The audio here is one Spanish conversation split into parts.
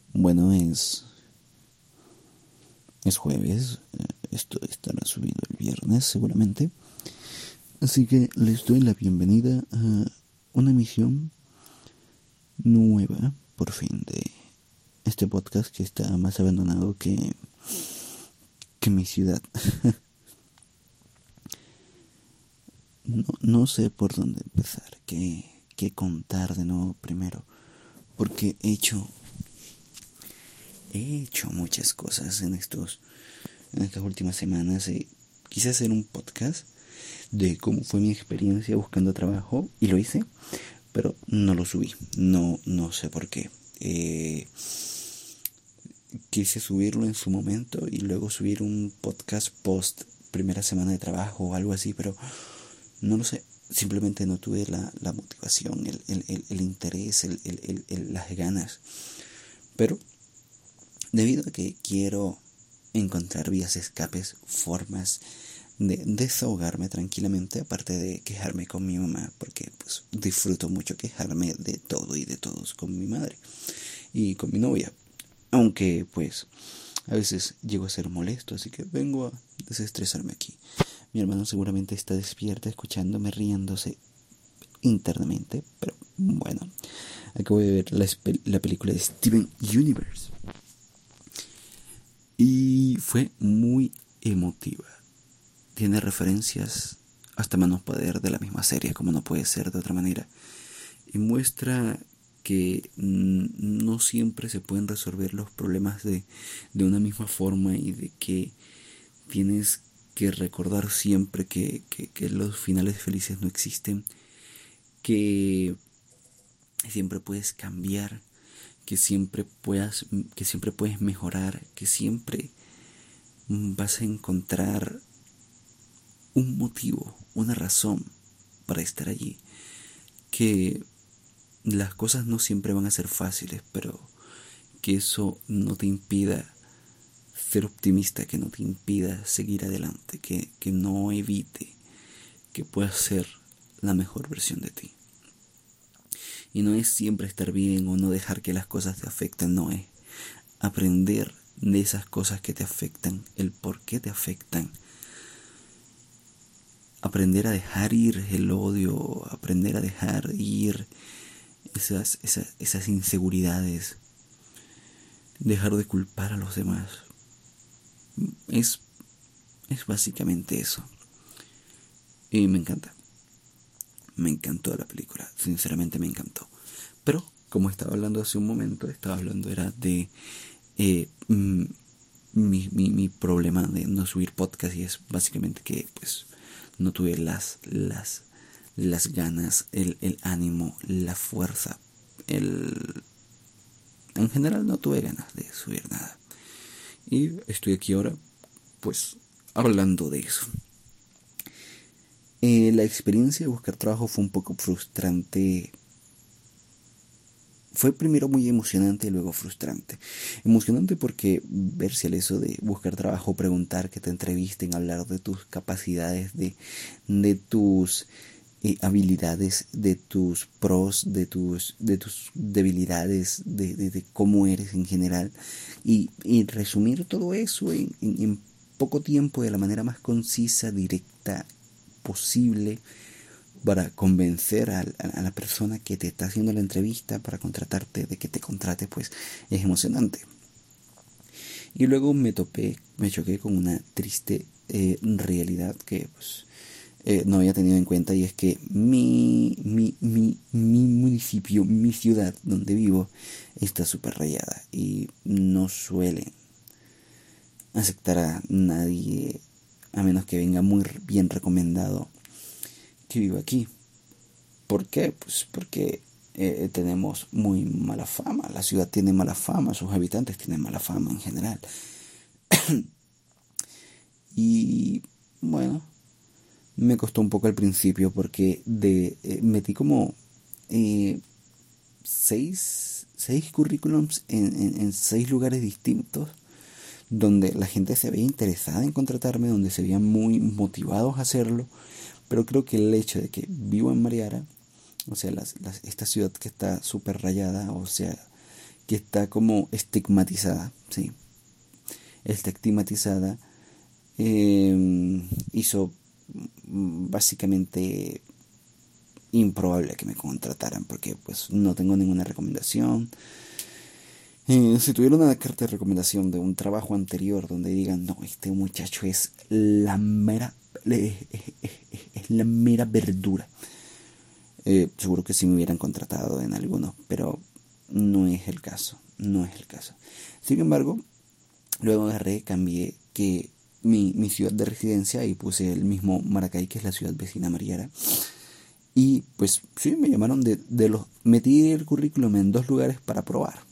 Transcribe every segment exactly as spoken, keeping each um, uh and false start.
Bueno, es, es jueves, eh, esto estará subido el viernes seguramente, así que les doy la bienvenida a una emisión nueva, por fin, de este podcast que está más abandonado que, que mi ciudad. no, no sé por dónde empezar, qué, qué contar de nuevo primero, porque he hecho... He hecho muchas cosas en estos en estas últimas semanas. Eh, quise hacer un podcast de cómo fue mi experiencia buscando trabajo y lo hice, pero no lo subí. No, no sé por qué. Eh, quise subirlo en su momento y luego subir un podcast post primera semana de trabajo o algo así, pero no lo sé. Simplemente no tuve la, la motivación, el, el, el, el interés, el, el, el, el, las ganas. Pero debido a que quiero encontrar vías de escapes, formas de desahogarme tranquilamente, aparte de quejarme con mi mamá, porque pues disfruto mucho quejarme de todo y de todos con mi madre y con mi novia, aunque pues a veces llego a ser molesto, así que vengo a desestresarme aquí. Mi hermano seguramente está despierta escuchándome riéndose internamente, pero bueno, acabo de ver la, la película de Steven Universe y fue muy emotiva. Tiene referencias hasta Manos Poder de la misma serie, como no puede ser de otra manera. Y muestra que no siempre se pueden resolver los problemas de, de una misma forma y de que tienes que recordar siempre que, que, que los finales felices no existen, que siempre puedes cambiar, que siempre puedas, que siempre puedes mejorar, que siempre vas a encontrar un motivo, una razón para estar allí, que las cosas no siempre van a ser fáciles, pero que eso no te impida ser optimista, que no te impida seguir adelante, que, que no evite que puedas ser la mejor versión de ti. Y no es siempre estar bien o no dejar que las cosas te afecten, no es aprender de esas cosas que te afectan, el por qué te afectan. Aprender a dejar ir el odio, aprender a dejar ir esas, esas, esas inseguridades, dejar de culpar a los demás. Es, es básicamente eso. Y me encanta. Me encantó la película, sinceramente me encantó. Pero, como estaba hablando hace un momento, estaba hablando era de eh, mi, mi, mi problema de no subir podcast, y es básicamente que pues no tuve las, las, las ganas, el, el ánimo, la fuerza, el... En general no tuve ganas de subir nada. Y estoy aquí ahora, pues, hablando de eso. Eh, la experiencia de buscar trabajo fue un poco frustrante. Fue primero muy emocionante y luego frustrante. Emocionante porque ver si al eso de buscar trabajo, preguntar, que te entrevisten, hablar de tus capacidades, de, de tus eh, habilidades, de tus pros, de tus, de tus debilidades, de, de, de cómo eres en general. Y, y resumir todo eso en, en, en poco tiempo, de la manera más concisa, directa posible, para convencer a, a, a la persona que te está haciendo la entrevista para contratarte, de que te contrate, pues es emocionante. Y luego me topé, me choqué con una triste eh, realidad que pues eh, no había tenido en cuenta, y es que mi, mi, mi, mi municipio, mi ciudad donde vivo, está súper rayada y no suelen aceptar a nadie a menos que venga muy bien recomendado que viva aquí. ¿Por qué? Pues porque eh, tenemos muy mala fama. La ciudad tiene mala fama, sus habitantes tienen mala fama en general. Y bueno, me costó un poco al principio porque de eh, metí como eh, seis, seis currículums en, en, en seis lugares distintos, donde la gente se veía interesada en contratarme, donde se veían muy motivados a hacerlo. Pero creo que el hecho de que vivo en Mariara, o sea, las, las, esta ciudad que está súper rayada, o sea, que está como estigmatizada, ¿sí? Está estigmatizada, eh, hizo básicamente improbable que me contrataran porque pues no tengo ninguna recomendación. Eh, si tuviera una carta de recomendación de un trabajo anterior donde digan, no, este muchacho es la mera, es la mera verdura, eh, seguro que sí me hubieran contratado en algunos, pero no es el caso, no es el caso. Sin embargo, luego agarré, cambié que mi, mi ciudad de residencia y puse el mismo Maracay, que es la ciudad vecina Mariara. Y pues sí, me llamaron de, de los... Metí el currículum en dos lugares para probar.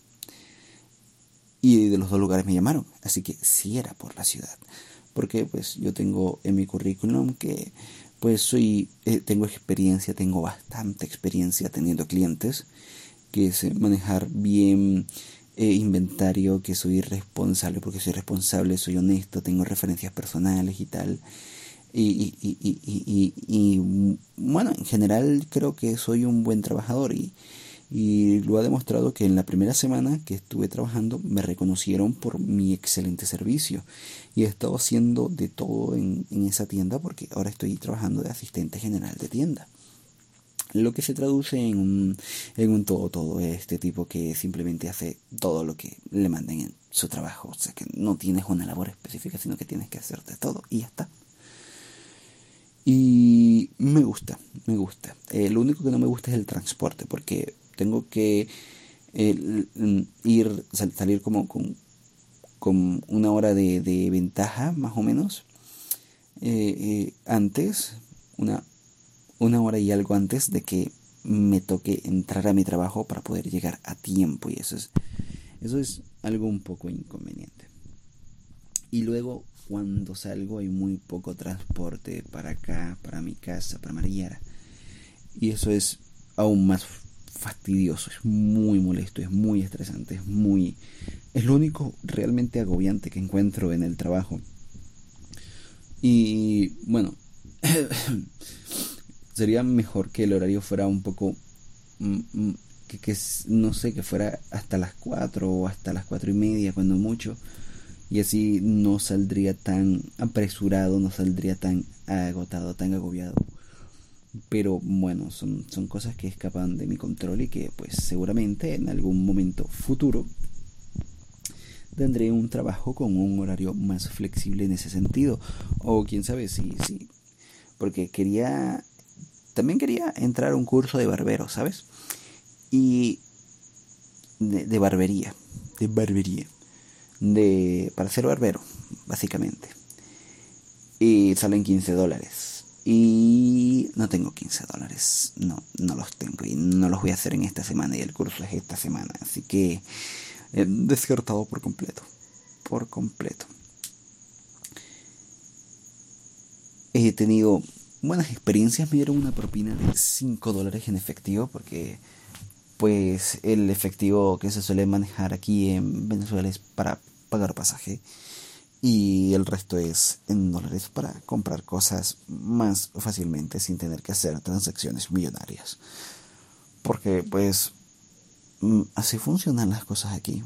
Y de los dos lugares me llamaron. Así que sí era por la ciudad. Porque pues yo tengo en mi currículum que pues soy... Eh, tengo experiencia, tengo bastante experiencia teniendo clientes. Que sé manejar bien eh, inventario, que soy responsable, porque soy responsable, soy honesto, tengo referencias personales y tal. Y, y, y, y, y, y bueno, en general creo que soy un buen trabajador y, y lo ha demostrado que en la primera semana que estuve trabajando me reconocieron por mi excelente servicio y he estado haciendo de todo en, en esa tienda porque ahora estoy trabajando de asistente general de tienda, lo que se traduce en un, en un todo todo, este tipo que simplemente hace todo lo que le manden en su trabajo, o sea que no tienes una labor específica sino que tienes que hacerte todo y ya está. Y me gusta, me gusta. Eh, lo único que no me gusta es el transporte, porque tengo que eh, ir, sal, salir como con, con una hora de, de ventaja, más o menos, eh, eh, antes, una, una hora y algo antes de que me toque entrar a mi trabajo para poder llegar a tiempo. Y eso es, eso es algo un poco inconveniente. Y luego cuando salgo hay muy poco transporte para acá, para mi casa, para Mariara. Y eso es aún más fastidioso, es muy molesto, es muy estresante, es muy... Es lo único realmente agobiante que encuentro en el trabajo. Y bueno, sería mejor que el horario fuera un poco... Que, que no sé, que fuera hasta las cuatro o hasta las cuatro y media, cuando mucho. Y así no saldría tan apresurado, no saldría tan agotado, tan agobiado. Pero bueno, son, son cosas que escapan de mi control y que pues seguramente en algún momento futuro tendré un trabajo con un horario más flexible en ese sentido. O quién sabe, sí, sí. Porque quería, también quería entrar a un curso de barbero, ¿sabes? Y de, de barbería, de barbería. De, para ser barbero, básicamente. Y salen quince dólares. Y no tengo quince dólares. No, no los tengo. Y no los voy a hacer en esta semana. Y el curso es esta semana. Así que he descartado por completo. Por completo. He tenido buenas experiencias. Me dieron una propina de cinco dólares en efectivo. Porque pues el efectivo que se suele manejar aquí en Venezuela es para pagar pasaje y el resto es en dólares para comprar cosas más fácilmente sin tener que hacer transacciones millonarias, porque pues así funcionan las cosas aquí.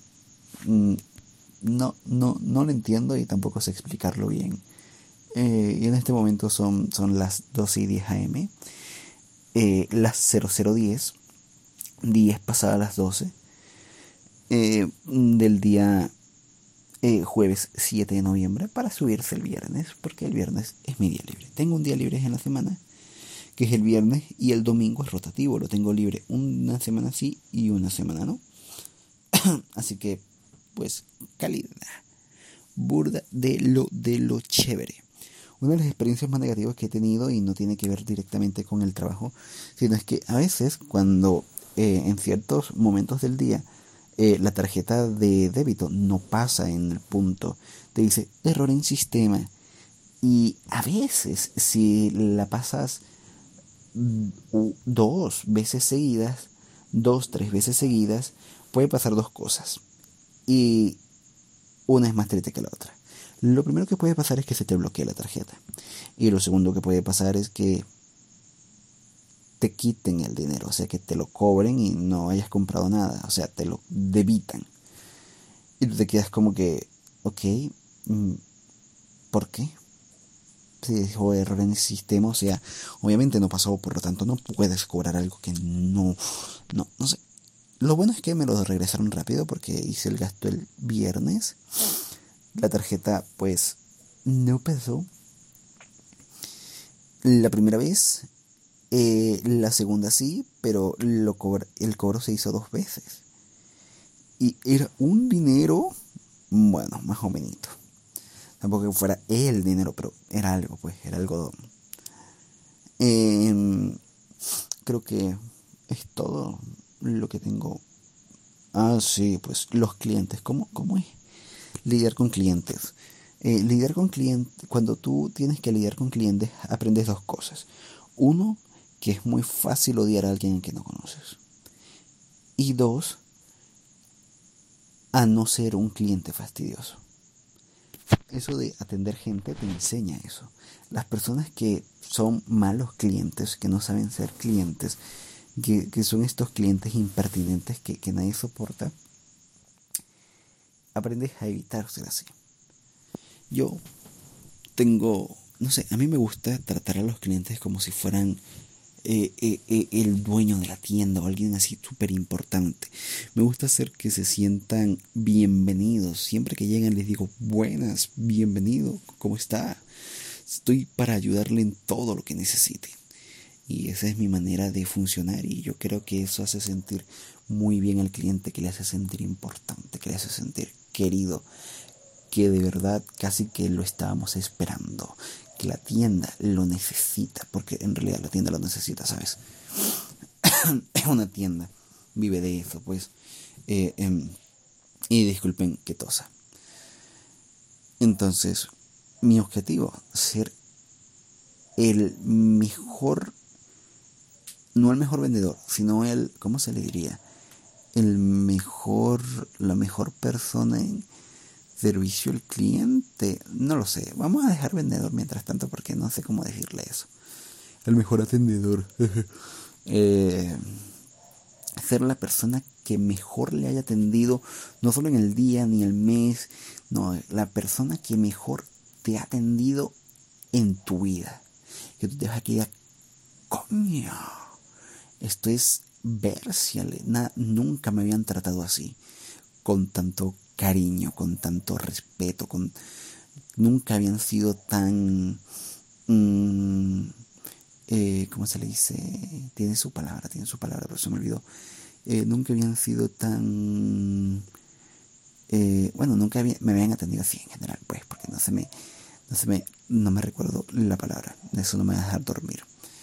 No, no, no lo entiendo y tampoco sé explicarlo bien. Eh, y en este momento son, son las doce y diez a eme, eh, las cero cero diez, diez pasadas las doce, eh, del día eh, jueves siete de noviembre, para subirse el viernes, porque el viernes es mi día libre. Tengo un día libre en la semana, que es el viernes, y el domingo es rotativo, lo tengo libre una semana sí y una semana no. Así que, pues, calidad, burda de lo, de lo chévere. Una de las experiencias más negativas que he tenido, y no tiene que ver directamente con el trabajo, sino es que a veces cuando eh, en ciertos momentos del día eh, la tarjeta de débito no pasa en el punto, te dice error en sistema, y a veces si la pasas dos veces seguidas, dos, tres veces seguidas, puede pasar dos cosas, y una es más triste que la otra. Lo primero que puede pasar es que se te bloquee la tarjeta. Y lo segundo que puede pasar es que te quiten el dinero, o sea, que te lo cobren y no hayas comprado nada, o sea, te lo debitan. Y tú te quedas como que, ok, ¿por qué? Se dejó error en el sistema, o sea, obviamente no pasó, por lo tanto no puedes cobrar algo que no, no, no sé. Lo bueno es que me lo regresaron rápido porque hice el gasto el viernes. La tarjeta pues no pasó la primera vez, eh, la segunda sí, pero lo cobr- el cobro se hizo dos veces. Y era un dinero, bueno, más o menos. Tampoco que fuera el dinero, pero era algo, pues, era algodón. Eh, creo que es todo lo que tengo. Ah, sí, pues los clientes. ¿Cómo, cómo es lidiar con clientes? Eh, lidiar con clientes, cuando tú tienes que lidiar con clientes, aprendes dos cosas. Uno, que es muy fácil odiar a alguien que no conoces. Y dos, a no ser un cliente fastidioso. Eso de atender gente te enseña eso. Las personas que son malos clientes, que no saben ser clientes, que, que son estos clientes impertinentes que, que nadie soporta, aprendes a evitárselo así. Yo tengo, no sé, a mí me gusta tratar a los clientes como si fueran eh, eh, eh, el dueño de la tienda o alguien así súper importante. Me gusta hacer que se sientan bienvenidos. Siempre que llegan les digo, buenas, bienvenido, ¿cómo está? Estoy para ayudarle en todo lo que necesite. Y esa es mi manera de funcionar y yo creo que eso hace sentir muy bien al cliente, que le hace sentir importante, que le hace sentir querido, que de verdad casi que lo estábamos esperando, que la tienda lo necesita, porque en realidad la tienda lo necesita, ¿sabes? Es una tienda, vive de eso, pues. Eh, eh, y disculpen que tosa. Entonces, mi objetivo, ser el mejor, no el mejor vendedor, sino el, ¿cómo se le diría? El mejor, la mejor persona en servicio al cliente, no lo sé. Vamos a dejar vendedor mientras tanto porque no sé cómo decirle eso. El mejor atendedor. eh, ser la persona que mejor le haya atendido, no solo en el día ni el mes, no, la persona que mejor te ha atendido en tu vida. Que tú te vas a quedar, coño, esto es Berciale, na, nunca me habían tratado así, con tanto cariño, con tanto respeto, con nunca habían sido tan mmm, eh, ¿cómo se le dice? Tiene su palabra, tiene su palabra, pero se me olvidó. Eh, nunca habían sido tan eh, bueno, nunca había, me habían atendido así en general, pues, porque no se me no se me no me recuerdo la palabra, eso no me va a dejar dormir.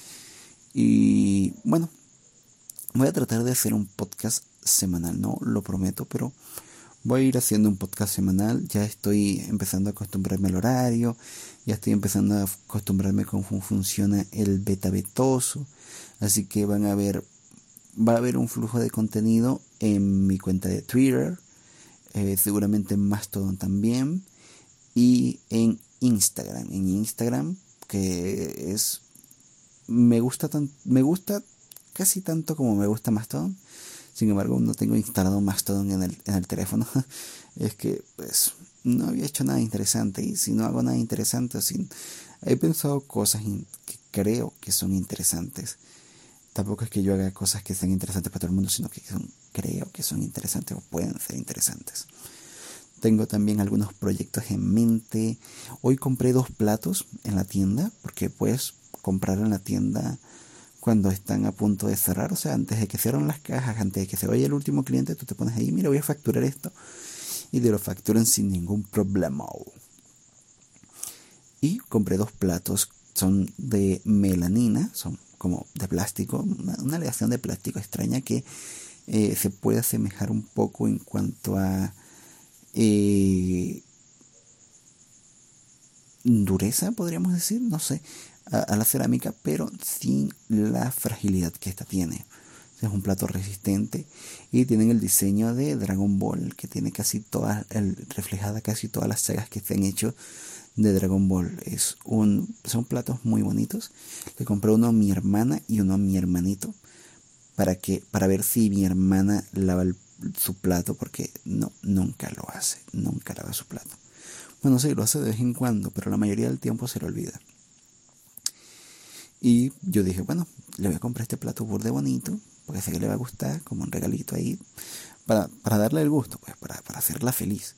Y bueno, voy a tratar de hacer un podcast semanal, no lo prometo, pero voy a ir haciendo un podcast semanal. Ya estoy empezando a acostumbrarme al horario, ya estoy empezando a acostumbrarme a cómo funciona el beta betoso, así que van a ver, va a haber un flujo de contenido en mi cuenta de Twitter, eh, seguramente en Mastodon también, y en Instagram, en Instagram que es me gusta tan, me gusta casi tanto como me gusta Mastodon. Sin embargo, no tengo instalado Mastodon en el, en el teléfono. Es que pues no había hecho nada interesante, y si no hago nada interesante, sin, he pensado cosas in, que creo que son interesantes. Tampoco es que yo haga cosas que sean interesantes para todo el mundo, sino que son, creo que son interesantes o pueden ser interesantes. Tengo también algunos proyectos en mente. Hoy compré dos platos en la tienda, porque puedes comprar en la tienda cuando están a punto de cerrar, o sea, antes de que cierren las cajas, antes de que se vaya el último cliente, tú te pones ahí, mira, voy a facturar esto, y te lo facturan sin ningún problema. Y compré dos platos, son de melanina, son como de plástico, una, una aleación de plástico extraña que eh, se puede asemejar un poco en cuanto a eh, dureza, podríamos decir, no sé, a, a la cerámica, pero sin la fragilidad que esta tiene. Es un plato resistente y tienen el diseño de Dragon Ball, que tiene casi todas, el, reflejada casi todas las sagas que se han hecho de Dragon Ball. Es un, son platos muy bonitos. Le compré uno a mi hermana y uno a mi hermanito para que para ver si mi hermana lava el, su plato, porque no, nunca lo hace, nunca lava su plato. Bueno, sí, lo hace de vez en cuando, pero la mayoría del tiempo se lo olvida. Y yo dije, bueno, le voy a comprar este plato burde bonito, porque sé que le va a gustar, como un regalito ahí, para, para darle el gusto, pues, para, para hacerla feliz.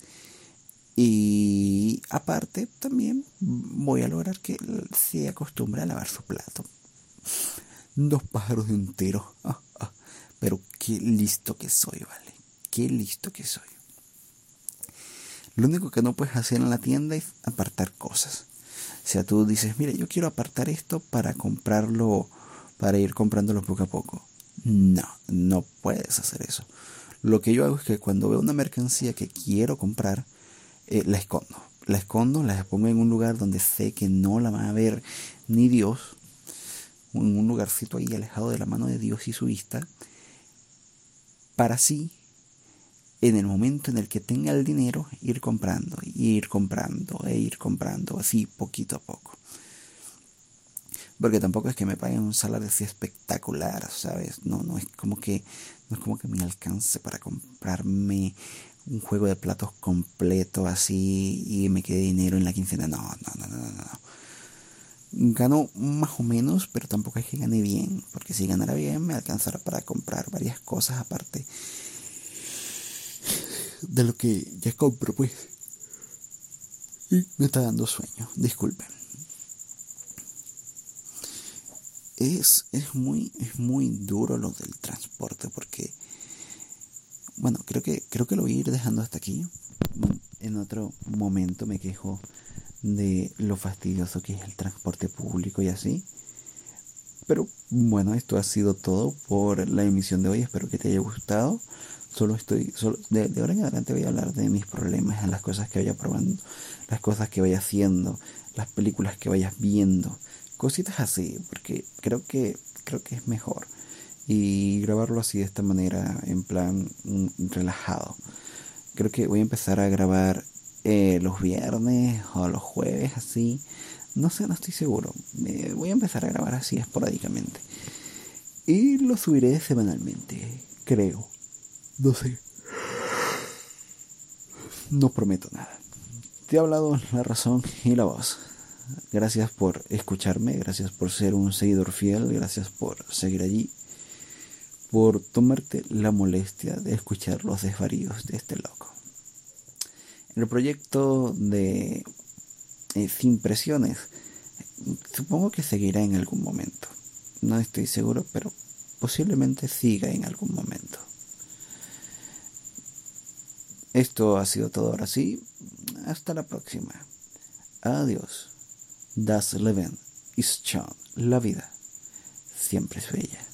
Y aparte, también voy a lograr que se acostumbre a lavar su plato. Dos pájaros de un tiro. Ah, ah. Pero qué listo que soy, vale. Qué listo que soy. Lo único que no puedes hacer en la tienda es apartar cosas. O sea, tú dices, mira, yo quiero apartar esto para comprarlo, para ir comprándolo poco a poco. No, no puedes hacer eso. Lo que yo hago es que cuando veo una mercancía que quiero comprar, eh, la escondo. La escondo, la pongo en un lugar donde sé que no la va a ver ni Dios. En un lugarcito ahí alejado de la mano de Dios y su vista. Para así, en el momento en el que tenga el dinero, ir comprando, ir comprando, e ir comprando, así poquito a poco. Porque tampoco es que me paguen un salario así espectacular, ¿sabes? No, no es como que, no es como que me alcance para comprarme un juego de platos completo así y me quede dinero en la quincena. No, no, no, no, no, no. Gano más o menos, pero tampoco es que gane bien, porque si ganara bien me alcanzará para comprar varias cosas aparte de lo que ya compro, pues. Y me está dando sueño, disculpen. Es, es muy, es muy duro lo del transporte, porque bueno, creo que, creo que lo voy a ir dejando hasta aquí. En otro momento me quejo de lo fastidioso que es el transporte público y así. Pero bueno, esto ha sido todo por la emisión de hoy. Espero que te haya gustado. Solo estoy, solo, de, de ahora en adelante voy a hablar de mis problemas, las cosas que vaya probando, las cosas que vaya haciendo, las películas que vayas viendo, cositas así, porque creo que, creo que es mejor. Y grabarlo así de esta manera, en plan mm, relajado. Creo que voy a empezar a grabar eh, los viernes o los jueves así. No sé, no estoy seguro. Eh, voy a empezar a grabar así esporádicamente. Y lo subiré semanalmente, creo. No sé. No prometo nada. Te he hablado la razón y la voz. Gracias por escucharme, gracias por ser un seguidor fiel, gracias por seguir allí, por tomarte la molestia de escuchar los desvaríos de este loco. El proyecto de eh, Sin Presiones supongo que seguirá en algún momento. No estoy seguro, pero posiblemente siga en algún momento. Esto ha sido todo ahora sí. Hasta la próxima. Adiós. Das Leben ist schön. La vida siempre es bella.